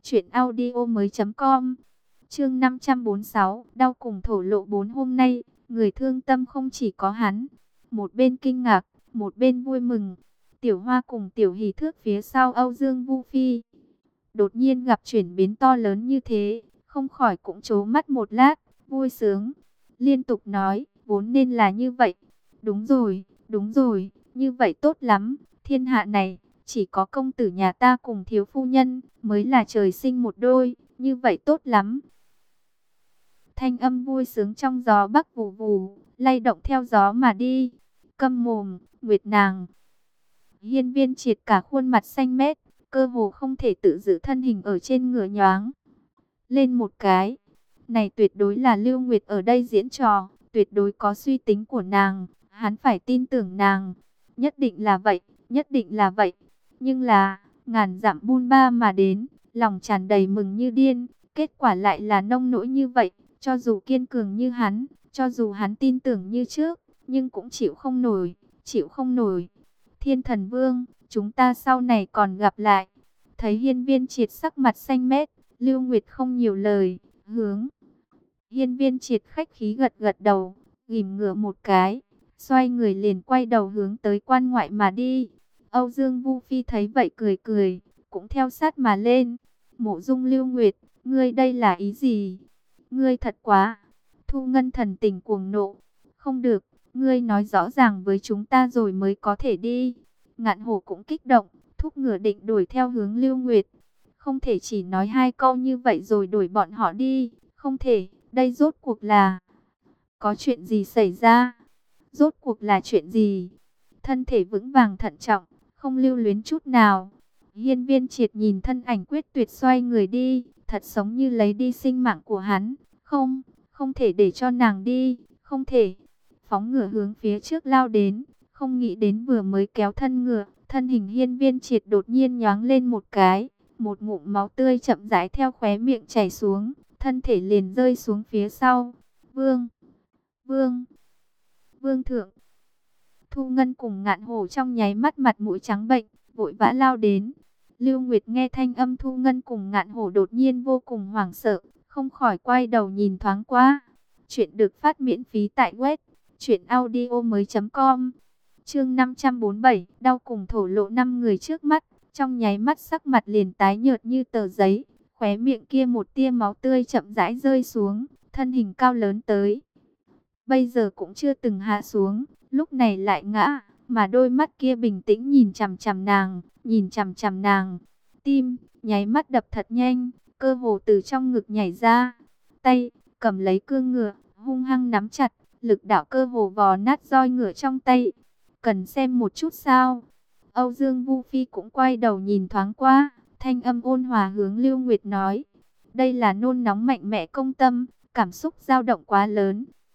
truyệnaudiomoi.com. Chương 546, đau cùng thổ lộ 4. Hôm nay, người thương tâm không chỉ có hắn, một bên kinh ngạc, một bên vui mừng. Tiểu Hoa cùng Tiểu Hỷ thước phía sau Âu Dương Vu Phi, đột nhiên gặp chuyển biến to lớn như thế, không khỏi cũng trố mắt một lát, vui sướng, liên tục nói, vốn nên là như vậy. Đúng rồi, như vậy tốt lắm, thiên hạ này, chỉ có công tử nhà ta cùng thiếu phu nhân, mới là trời sinh một đôi, như vậy tốt lắm. Thanh âm vui sướng trong gió bắc vù vù, lay động theo gió mà đi. Câm mồm, Nguyệt nàng. Hiên Viên Triệt cả khuôn mặt xanh mét, cơ hồ không thể tự giữ thân hình ở trên ngựa nhoáng lên một cái. Này tuyệt đối là Lưu Nguyệt ở đây diễn trò, tuyệt đối có suy tính của nàng, hắn phải tin tưởng nàng. Nhất định là vậy, nhất định là vậy. Nhưng là, ngàn dặm buôn ba mà đến, lòng tràn đầy mừng như điên, kết quả lại là nông nỗi như vậy. Cho dù kiên cường như hắn, cho dù hắn tin tưởng như trước, nhưng cũng chịu không nổi, chịu không nổi. Thiên Thần Vương, chúng ta sau này còn gặp lại. Thấy Hiên Viên Triệt sắc mặt xanh mét, Lưu Nguyệt không nhiều lời, hướng Hiên Viên Triệt khách khí gật gật đầu, ghim ngựa một cái, xoay người liền quay đầu hướng tới quan ngoại mà đi. Âu Dương Vu Phi thấy vậy cười cười, cũng theo sát mà lên. Mộ Dung Lưu Nguyệt, ngươi đây là ý gì? Ngươi thật quá. Thu Ngân thần tình cuồng nộ, không được, ngươi nói rõ ràng với chúng ta rồi mới có thể đi. Ngạn Hổ cũng kích động, thúc ngựa định đuổi theo hướng Lưu Nguyệt. Không thể chỉ nói hai câu như vậy rồi đuổi bọn họ đi, không thể, đây rốt cuộc là có chuyện gì xảy ra? Rốt cuộc là chuyện gì? Thân thể vững vàng thận trọng, không lưu luyến chút nào. Hiên Viên Triệt nhìn thân ảnh quyết tuyệt xoay người đi, thật giống như lấy đi sinh mạng của hắn. Không, không thể để cho nàng đi, không thể. Phóng ngựa hướng phía trước lao đến, không nghĩ đến vừa mới kéo thân ngựa, thân hình Hiên Viên Triệt đột nhiên nhoáng lên một cái, một ngụm máu tươi chậm rãi theo khóe miệng chảy xuống, thân thể liền rơi xuống phía sau. Vương, Vương, Vương thượng. Thu Ngân cùng Ngạn Hổ trong nháy mắt mặt mũi trắng bệch, vội vã lao đến. Lưu Nguyệt nghe thanh âm Thu Ngân cùng Ngạn Hổ đột nhiên vô cùng hoảng sợ, không khỏi quay đầu nhìn thoáng qua. Chuyện được phát miễn phí tại web truyệnaudiomoi.com. Chương 547, đau cùng thổ lộ. 5 người trước mắt, trong nháy mắt sắc mặt liền tái nhợt như tờ giấy, khóe miệng kia một tia máu tươi chậm rãi rơi xuống, thân hình cao lớn tới bây giờ cũng chưa từng hạ xuống, lúc này lại ngã, mà đôi mắt kia bình tĩnh nhìn chằm chằm nàng, nhìn chằm chằm nàng. Tim nháy mắt đập thật nhanh, cơ hồ từ trong ngực nhảy ra, tay cầm lấy cương ngựa, hung hăng nắm chặt, lực đạo cơ hồ vò nát roi ngựa trong tay. Cần xem một chút sao? Âu Dương Vu Phi cũng quay đầu nhìn thoáng qua, thanh âm ôn hòa hướng Lưu Nguyệt nói, đây là nôn nóng mạnh mẽ công tâm, cảm xúc dao động quá lớn.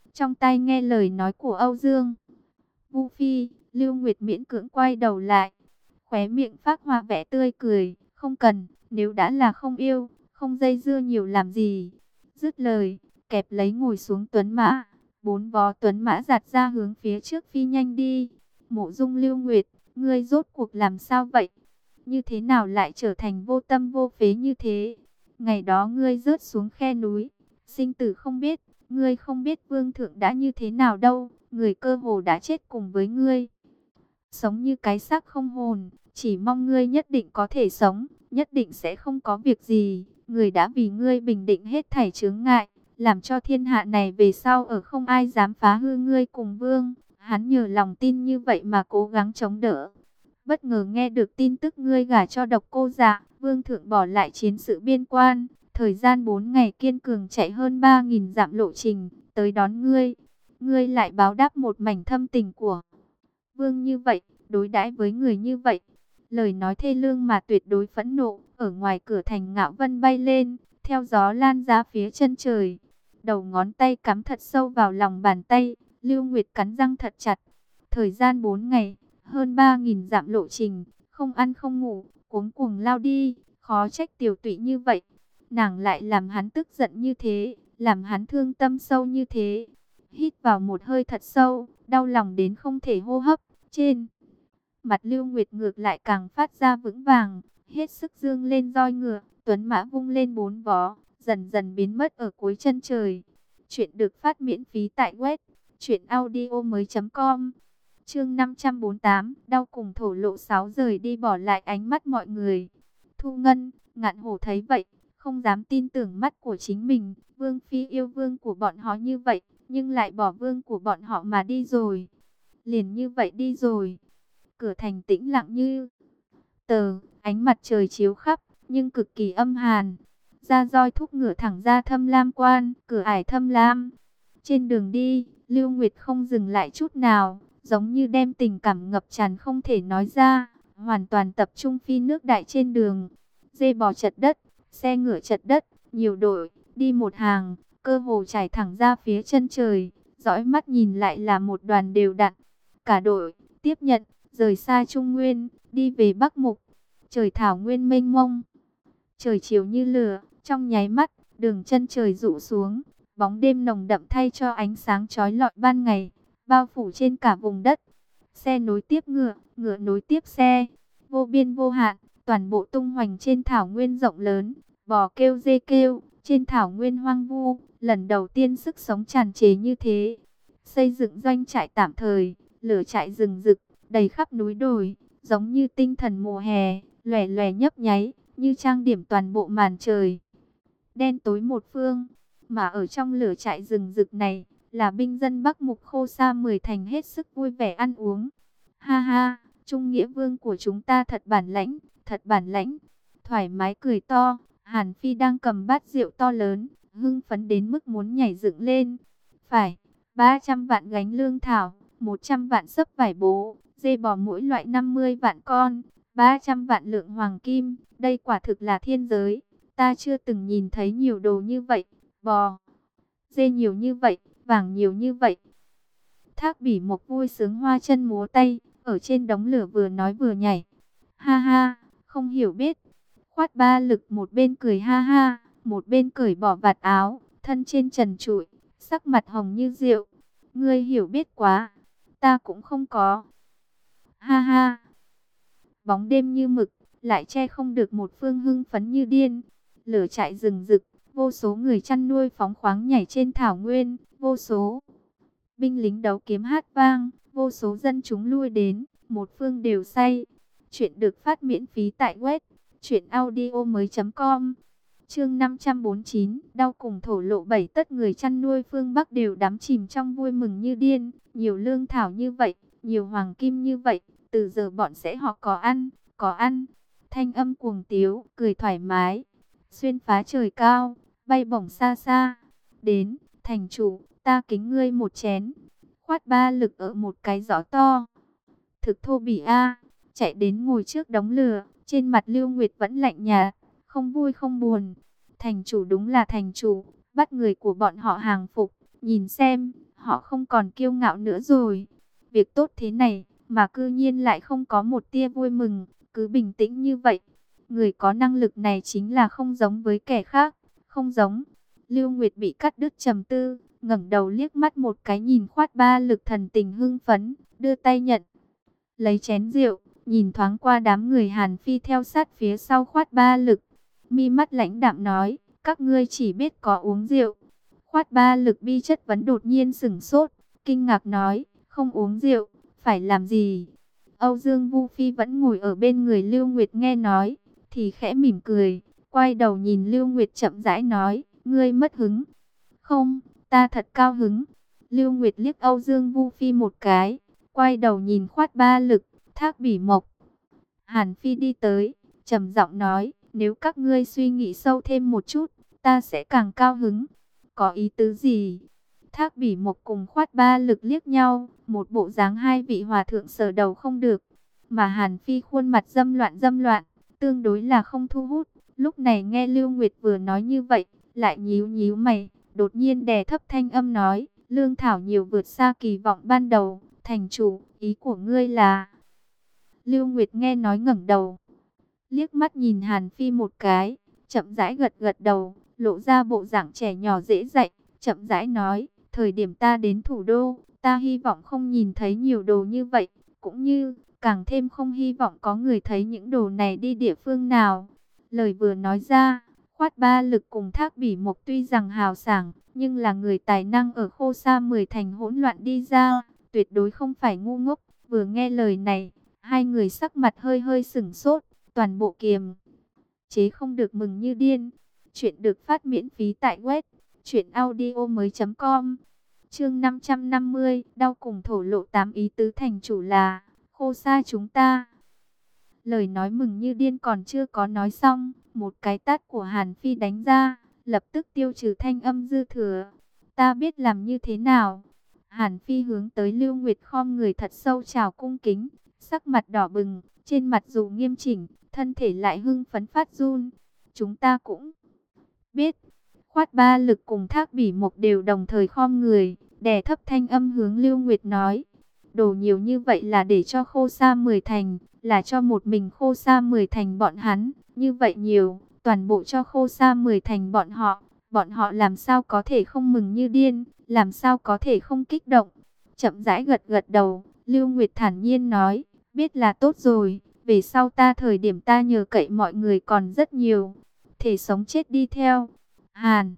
trong tai nghe lời nói của Âu Dương. Vu Phi, Lưu Nguyệt miễn cưỡng quay đầu lại, khóe miệng phác hoa vẻ tươi cười, không cần, nếu đã là không yêu, không dây dưa nhiều làm gì. Dứt lời, kẹp lấy ngồi xuống tuấn mã, bốn vó tuấn mã giạt ra hướng phía trước phi nhanh đi. Mộ Dung Lưu Nguyệt, ngươi rốt cuộc làm sao vậy? Như thế nào lại trở thành vô tâm vô phế như thế? Ngày đó ngươi rớt xuống khe núi, sinh tử không biết, ngươi không biết vương thượng đã như thế nào đâu, người cơ hồ đã chết cùng với ngươi. Sống như cái xác không hồn, chỉ mong ngươi nhất định có thể sống, nhất định sẽ không có việc gì. Người đã vì ngươi bình định hết thảy chướng ngại, làm cho thiên hạ này về sau ở không ai dám phá hư ngươi cùng vương. Hắn nhờ lòng tin như vậy mà cố gắng chống đỡ. Bất ngờ nghe được tin tức ngươi gả cho Độc Cô Dạ, vương thượng bỏ lại chiến sự biên quan, thời gian 4 ngày kiên cường chạy hơn 3.000 dặm lộ trình, tới đón ngươi. Ngươi lại báo đáp một mảnh thâm tình của vương như vậy, đối đãi với người như vậy. Lời nói thê lương mà tuyệt đối phẫn nộ, ở ngoài cửa thành Ngạo Vân bay lên, theo gió lan ra phía chân trời. Đầu ngón tay cắm thật sâu vào lòng bàn tay, Lưu Nguyệt cắn răng thật chặt. Thời gian 4 ngày, hơn 3.000 dặm lộ trình, không ăn không ngủ, cuống cuồng lao đi, khó trách tiểu tụy như vậy. Nàng lại làm hắn tức giận như thế, làm hắn thương tâm sâu như thế. Hít vào một hơi thật sâu, đau lòng đến không thể hô hấp. Trên mặt Lưu Nguyệt ngược lại càng phát ra vững vàng, hết sức dương lên roi ngựa, tuấn mã vung lên bốn vó, dần dần biến mất ở cuối chân trời. Chuyện được phát miễn phí tại web truyệnaudiomoi.com. Chương 548, đau cùng thổ lộ 6 rời đi bỏ lại ánh mắt mọi người. Thu Ngân, Ngạn Hổ thấy vậy, không dám tin tưởng mắt của chính mình, Vương phi yêu vương của bọn họ như vậy, nhưng lại bỏ vương của bọn họ mà đi rồi. Liền như vậy đi rồi. Cửa thành tĩnh lặng như tờ, ánh mặt trời chiếu khắp, nhưng cực kỳ âm hàn. Ra roi thúc ngựa thẳng ra Thâm Lam quan, cửa ải Thâm Lam. Trên đường đi, Lưu Nguyệt không dừng lại chút nào, giống như đem tình cảm ngập tràn không thể nói ra, hoàn toàn tập trung phi nước đại trên đường. Dê bò chật đất, xe ngựa chật đất, nhiều đội, đi một hàng, cơ hồ trải thẳng ra phía chân trời, dõi mắt nhìn lại là một đoàn đều đặn. Cả đội tiếp nhận, rời xa Trung Nguyên, đi về Bắc Mục. Trời thảo nguyên mênh mông, trời chiều như lửa, trong nháy mắt, đường chân trời rụ xuống, bóng đêm nồng đậm thay cho ánh sáng chói lọi ban ngày, bao phủ trên cả vùng đất. Xe nối tiếp ngựa, ngựa nối tiếp xe, vô biên vô hạn, toàn bộ tung hoành trên thảo nguyên rộng lớn, bò kêu dê kêu, trên thảo nguyên hoang vu, lần đầu tiên sức sống tràn trề như thế. Xây dựng doanh trại tạm thời, lửa trại rừng rực, đầy khắp núi đồi, giống như tinh thần mùa hè, lòe lòe nhấp nháy, như trang điểm toàn bộ màn trời. Đen tối một phương, mà ở trong lửa trại rừng rực này, là binh dân Bắc Mục Khô Sa 10 thành hết sức vui vẻ ăn uống. Ha ha, Trung Nghĩa Vương của chúng ta thật bản lãnh, thật bản lãnh. Thoải mái cười to, Hàn Phi đang cầm bát rượu to lớn, hưng phấn đến mức muốn nhảy dựng lên. Phải, 300 vạn gánh lương thảo, 100 vạn sấp vải bố, dê bò mỗi loại 50 vạn con, 300 vạn lượng hoàng kim, đây quả thực là thiên giới. Ta chưa từng nhìn thấy nhiều đồ như vậy, bò, dê nhiều như vậy, vàng nhiều như vậy. Thác Bỉ Mộc vui sướng hoa chân múa tay, ở trên đống lửa vừa nói vừa nhảy. Ha ha, không hiểu biết. Khoát Ba Lực một bên cười ha ha, một bên cởi bỏ vạt áo, thân trên trần trụi, sắc mặt hồng như rượu. Ngươi hiểu biết quá, ta cũng không có. Ha ha. Bóng đêm như mực, lại che không được một phương hưng phấn như điên. Lửa trại rừng rực, vô số người chăn nuôi phóng khoáng nhảy trên thảo nguyên, vô số binh lính đấu kiếm hát vang, vô số dân chúng lui đến, một phương đều say. Chuyện được phát miễn phí tại web truyệnaudiomoi.com. Chương 549, đau cùng thổ lộ 7 tất người chăn nuôi phương Bắc đều đắm chìm trong vui mừng như điên, nhiều lương thảo như vậy, nhiều hoàng kim như vậy, từ giờ bọn sẽ họ có ăn, có ăn. Thanh âm cuồng tiếu, cười thoải mái, xuyên phá trời cao, bay bổng xa xa. Đến, thành chủ, ta kính ngươi một chén. Khoát Ba Lực ở một cái giỏ to. Thực thô bỉ a, chạy đến ngồi trước đống lửa, trên mặt Lưu Nguyệt vẫn lạnh nhạt, không vui không buồn. Thành chủ đúng là thành chủ, bắt người của bọn họ hàng phục, nhìn xem, Họ không còn kiêu ngạo nữa rồi. Việc tốt thế này mà cư nhiên lại không có một tia vui mừng, cứ bình tĩnh như vậy. Người có năng lực này chính là không giống với kẻ khác, không giống. Lưu Nguyệt bị cắt đứt trầm tư, ngẩng đầu liếc mắt một cái nhìn Khoát Ba Lực thần tình hưng phấn, đưa tay nhận lấy chén rượu, nhìn thoáng qua đám người Hàn Phi theo sát phía sau Khoát Ba Lực, mi mắt lãnh đạm nói, các ngươi chỉ biết có uống rượu. Khoát Ba Lực bi chất vấn đột nhiên sửng sốt, kinh ngạc nói, không uống rượu, phải làm gì? Âu Dương Vu Phi vẫn ngồi ở bên người Lưu Nguyệt nghe nói, thì khẽ mỉm cười, quay đầu nhìn Lưu Nguyệt chậm rãi nói, ngươi mất hứng. Không, ta thật cao hứng. Lưu Nguyệt liếc Âu Dương Vu Phi một cái, quay đầu nhìn Khoát Ba Lực, Thác Bỉ Mộc. Hàn Phi đi tới, trầm giọng nói, nếu các ngươi suy nghĩ sâu thêm một chút, ta sẽ càng cao hứng. Có ý tứ gì? Thác Bỉ Mộc cùng Khoát Ba Lực liếc nhau, một bộ dáng hai vị hòa thượng sờ đầu không được. Mà Hàn Phi khuôn mặt dâm loạn, tương đối là không thu hút. Lúc này nghe Lưu Nguyệt vừa nói như vậy, lại nhíu nhíu mày, đột nhiên đè thấp thanh âm nói, lương thảo nhiều vượt xa kỳ vọng ban đầu, thành chủ, ý của ngươi là... Lưu Nguyệt nghe nói ngẩng đầu, liếc mắt nhìn Hàn Phi một cái, chậm rãi gật gật đầu, lộ ra bộ dạng trẻ nhỏ dễ dạy, chậm rãi nói, thời điểm ta đến thủ đô, ta hy vọng không nhìn thấy nhiều đồ như vậy, cũng như, càng thêm không hy vọng có người thấy những đồ này đi địa phương nào. Lời vừa nói ra, Khoát Ba Lực cùng Thác Bỉ Mộc tuy rằng hào sảng, nhưng là người tài năng ở Khô Sa 10 thành hỗn loạn đi ra, tuyệt đối không phải ngu ngốc. Vừa nghe lời này, hai người sắc mặt hơi hơi sửng sốt, toàn bộ kiềm chế không được mừng như điên. Chuyện được phát miễn phí tại web truyệnaudiomoi.com. Chương 550, đau cùng thổ lộ 8 ý tứ thành chủ là Khô Sa chúng ta. Lời nói mừng như điên còn chưa có nói xong, một cái tát của Hàn Phi đánh ra, lập tức tiêu trừ thanh âm dư thừa. Ta biết làm như thế nào. Hàn Phi hướng tới Lưu Nguyệt khom người thật sâu chào cung kính, sắc mặt đỏ bừng, trên mặt dù nghiêm chỉnh, thân thể lại hưng phấn phát run. Chúng ta cũng biết. Khoát Ba Lực cùng Thác Bỉ Mộc đều đồng thời khom người, đè thấp thanh âm hướng Lưu Nguyệt nói. Đồ nhiều như vậy là để cho Khô Sa 10 thành, là cho một mình Khô Sa 10 thành bọn hắn. Như vậy nhiều, toàn bộ cho Khô Sa 10 thành bọn họ làm sao có thể không mừng như điên, làm sao có thể không kích động. Chậm rãi gật gật đầu, Lưu Nguyệt thản nhiên nói, biết là tốt rồi, về sau ta thời điểm ta nhờ cậy mọi người còn rất nhiều, thể sống chết đi theo. Hàn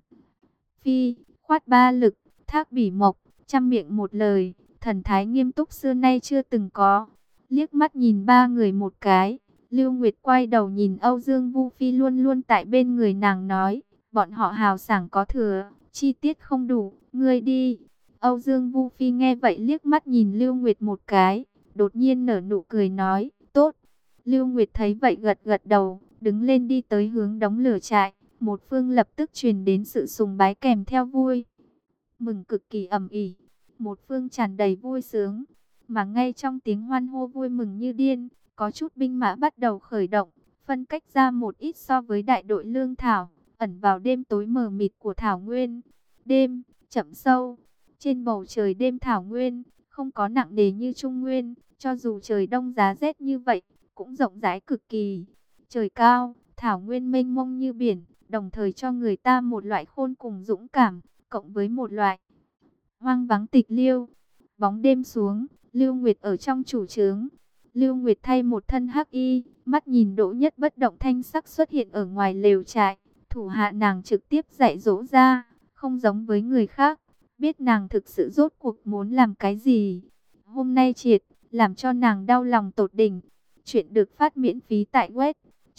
Phi, Khoát Ba Lực, Thác Bỉ Mộc, trăm miệng một lời, thần thái nghiêm túc xưa nay chưa từng có. Liếc mắt nhìn ba người một cái, Lưu Nguyệt quay đầu nhìn Âu Dương Vu Phi luôn luôn tại bên người nàng nói, bọn họ hào sảng có thừa, chi tiết không đủ, ngươi đi. Âu Dương Vu Phi nghe vậy liếc mắt nhìn Lưu Nguyệt một cái, đột nhiên nở nụ cười nói, tốt. Lưu Nguyệt thấy vậy gật gật đầu, đứng lên đi tới hướng đống lửa trại. Một phương lập tức truyền đến sự sùng bái kèm theo vui mừng cực kỳ ầm ĩ. Một phương tràn đầy vui sướng, mà ngay trong tiếng hoan hô vui mừng như điên, có chút binh mã bắt đầu khởi động, phân cách ra một ít so với đại đội lương thảo, ẩn vào đêm tối mờ mịt của thảo nguyên. Đêm chậm sâu, trên bầu trời đêm thảo nguyên, không có nặng nề như Trung Nguyên, cho dù trời đông giá rét như vậy, cũng rộng rãi cực kỳ. Trời cao, thảo nguyên mênh mông như biển, đồng thời cho người ta một loại khôn cùng dũng cảm, cộng với một loại hoang vắng tịch liêu. Bóng đêm xuống, Lưu Nguyệt ở trong chủ trướng. Lưu Nguyệt thay một thân hắc y, mắt nhìn Đỗ Nhất bất động thanh sắc xuất hiện ở ngoài lều trại. Thủ hạ nàng trực tiếp dạy dỗ ra, không giống với người khác, biết nàng thực sự rốt cuộc muốn làm cái gì. Hôm nay triệt, làm cho nàng đau lòng tột đỉnh. Chuyện được phát miễn phí tại web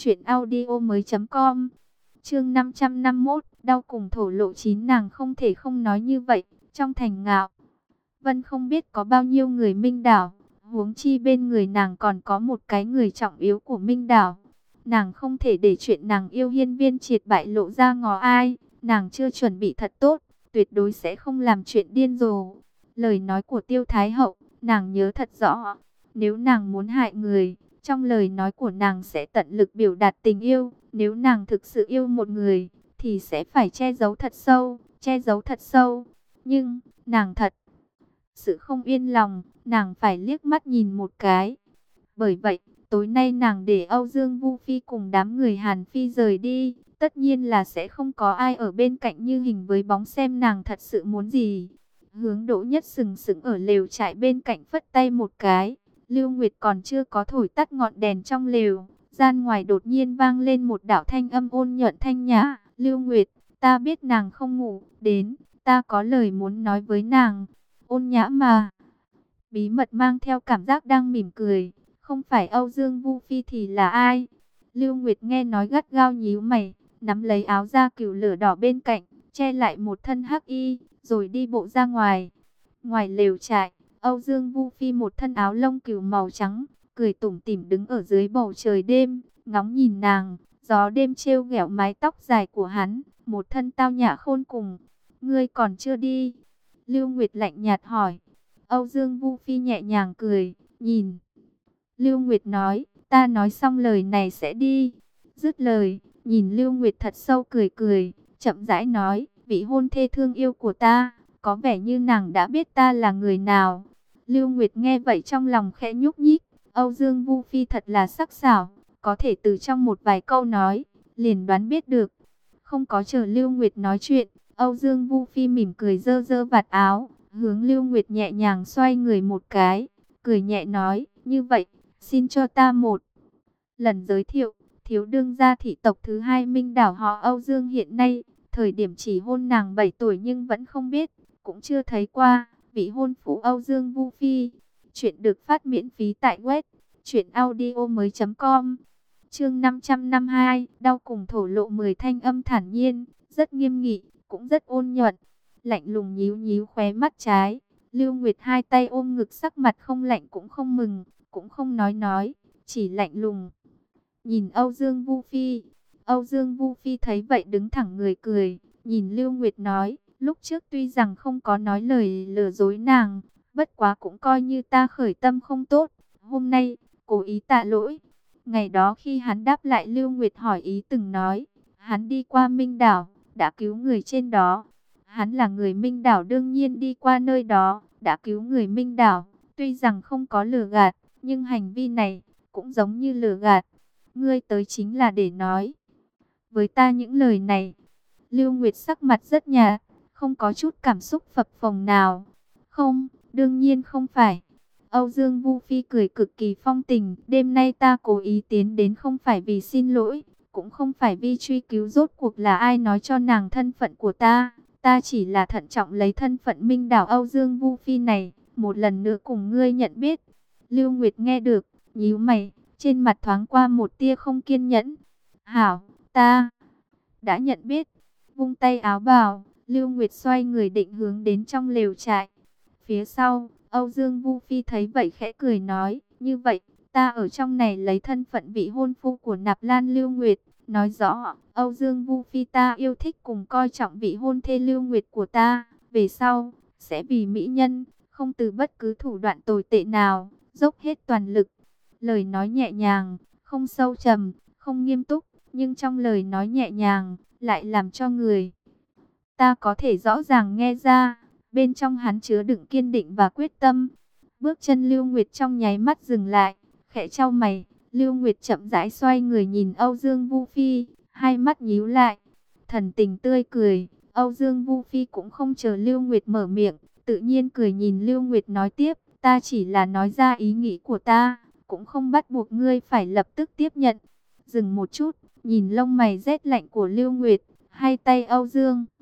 truyệnaudiomoi.com. Chương 551, đau cùng thổ lộ 9. Nàng không thể không nói như vậy, trong thành Ngạo Vân không biết có bao nhiêu người Minh Đảo, huống chi bên người nàng còn có một cái người trọng yếu của Minh Đảo. Nàng không thể để chuyện nàng yêu Hiên Viên Triệt bại lộ ra ngó ai, nàng chưa chuẩn bị thật tốt, tuyệt đối sẽ không làm chuyện điên rồ. Lời nói của Tiêu Thái Hậu, nàng nhớ thật rõ, nếu nàng muốn hại người, trong lời nói của nàng sẽ tận lực biểu đạt tình yêu. Nếu nàng thực sự yêu một người, thì sẽ phải che giấu thật sâu, che giấu thật sâu. Nhưng, nàng thật sự không yên lòng, nàng phải liếc mắt nhìn một cái. Bởi vậy, tối nay nàng để Âu Dương Vu Phi cùng đám người Hàn Phi rời đi. Tất nhiên là sẽ không có ai ở bên cạnh như hình với bóng xem nàng thật sự muốn gì. Hướng Đỗ Nhất sừng sững ở lều trại bên cạnh phất tay một cái. Lưu Nguyệt còn chưa có thổi tắt ngọn đèn trong lều. Gian ngoài đột nhiên vang lên một đạo thanh âm ôn nhuận thanh nhã. Lưu Nguyệt, ta biết nàng không ngủ, đến, ta có lời muốn nói với nàng. Ôn nhã mà, bí mật mang theo cảm giác đang mỉm cười. Không phải Âu Dương Vu Phi thì là ai? Lưu Nguyệt nghe nói gắt gao nhíu mày, nắm lấy áo da cừu lửa đỏ bên cạnh, che lại một thân hắc y, rồi đi bộ ra ngoài. Ngoài lều trại, Âu Dương Vu Phi một thân áo lông cừu màu trắng, cười tủm tỉm đứng ở dưới bầu trời đêm, ngóng nhìn nàng. Gió đêm trêu ghẹo mái tóc dài của hắn, một thân tao nhã khôn cùng. Ngươi còn chưa đi? Lưu Nguyệt lạnh nhạt hỏi. Âu Dương Vu Phi nhẹ nhàng cười, nhìn. Lưu Nguyệt nói, ta nói xong lời này sẽ đi. Dứt lời, nhìn Lưu Nguyệt thật sâu cười cười, chậm rãi nói, vị hôn thê thương yêu của ta, có vẻ như nàng đã biết ta là người nào. Lưu Nguyệt nghe vậy trong lòng khẽ nhúc nhích, Âu Dương Vu Phi thật là sắc sảo, có thể từ trong một vài câu nói, liền đoán biết được. Không có chờ Lưu Nguyệt nói chuyện, Âu Dương Vu Phi mỉm cười giơ giơ vạt áo, hướng Lưu Nguyệt nhẹ nhàng xoay người một cái, cười nhẹ nói, như vậy, xin cho ta một lần giới thiệu, thiếu đương gia thị tộc thứ hai Minh Đảo họ Âu Dương hiện nay, thời điểm chỉ hôn nàng 7 tuổi nhưng vẫn không biết, cũng chưa thấy qua, vị hôn phu Âu Dương Vu Phi. Chuyện được phát miễn phí tại web truyệnaudiomoi.com. Chương 552, đau cùng thổ lộ 10 thanh âm thản nhiên, rất nghiêm nghị, cũng rất ôn nhuận, lạnh lùng nhíu nhíu khóe mắt trái. Lưu Nguyệt hai tay ôm ngực, sắc mặt không lạnh cũng không mừng, cũng không nói, chỉ lạnh lùng nhìn Âu Dương Vu Phi. Âu Dương Vu Phi thấy vậy đứng thẳng người cười, nhìn Lưu Nguyệt nói, lúc trước tuy rằng không có nói lời lừa dối nàng, bất quá cũng coi như ta khởi tâm không tốt, hôm nay cố ý tạ lỗi. Ngày đó khi hắn đáp lại Lưu Nguyệt hỏi ý từng nói, hắn đi qua Minh Đảo, đã cứu người trên đó. Hắn là người Minh Đảo đương nhiên đi qua nơi đó, đã cứu người Minh Đảo. Tuy rằng không có lừa gạt, nhưng hành vi này cũng giống như lừa gạt. Ngươi tới chính là để nói với ta những lời này. Lưu Nguyệt sắc mặt rất nhạt, không có chút cảm xúc phập phồng nào. Không, đương nhiên không phải. Âu Dương Vu Phi cười cực kỳ phong tình. Đêm nay ta cố ý tiến đến không phải vì xin lỗi, cũng không phải vì truy cứu rốt cuộc là ai nói cho nàng thân phận của ta. Ta chỉ là thận trọng lấy thân phận Minh Đảo Âu Dương Vu Phi này, một lần nữa cùng ngươi nhận biết. Lưu Nguyệt nghe được, nhíu mày, trên mặt thoáng qua một tia không kiên nhẫn. Hảo, ta đã nhận biết. Vung tay áo bào, Lưu Nguyệt xoay người định hướng đến trong lều trại. Phía sau, Âu Dương Vu Phi thấy vậy khẽ cười nói, như vậy, ta ở trong này lấy thân phận vị hôn phu của Nạp Lan Lưu Nguyệt. Nói rõ, Âu Dương Vu Phi ta yêu thích cùng coi trọng vị hôn thê Lưu Nguyệt của ta. Về sau, sẽ vì mỹ nhân, không từ bất cứ thủ đoạn tồi tệ nào, dốc hết toàn lực. Lời nói nhẹ nhàng, không sâu trầm, không nghiêm túc, nhưng trong lời nói nhẹ nhàng, lại làm cho người ta có thể rõ ràng nghe ra, bên trong hắn chứa đựng kiên định và quyết tâm. Bước chân Lưu Nguyệt trong nháy mắt dừng lại, khẽ chau mày, Lưu Nguyệt chậm rãi xoay người nhìn Âu Dương Vu Phi, hai mắt nhíu lại, thần tình tươi cười. Âu Dương Vu Phi cũng không chờ Lưu Nguyệt mở miệng, tự nhiên cười nhìn Lưu Nguyệt nói tiếp, ta chỉ là nói ra ý nghĩ của ta, cũng không bắt buộc ngươi phải lập tức tiếp nhận. Dừng một chút, nhìn lông mày rét lạnh của Lưu Nguyệt, hai tay Âu Dương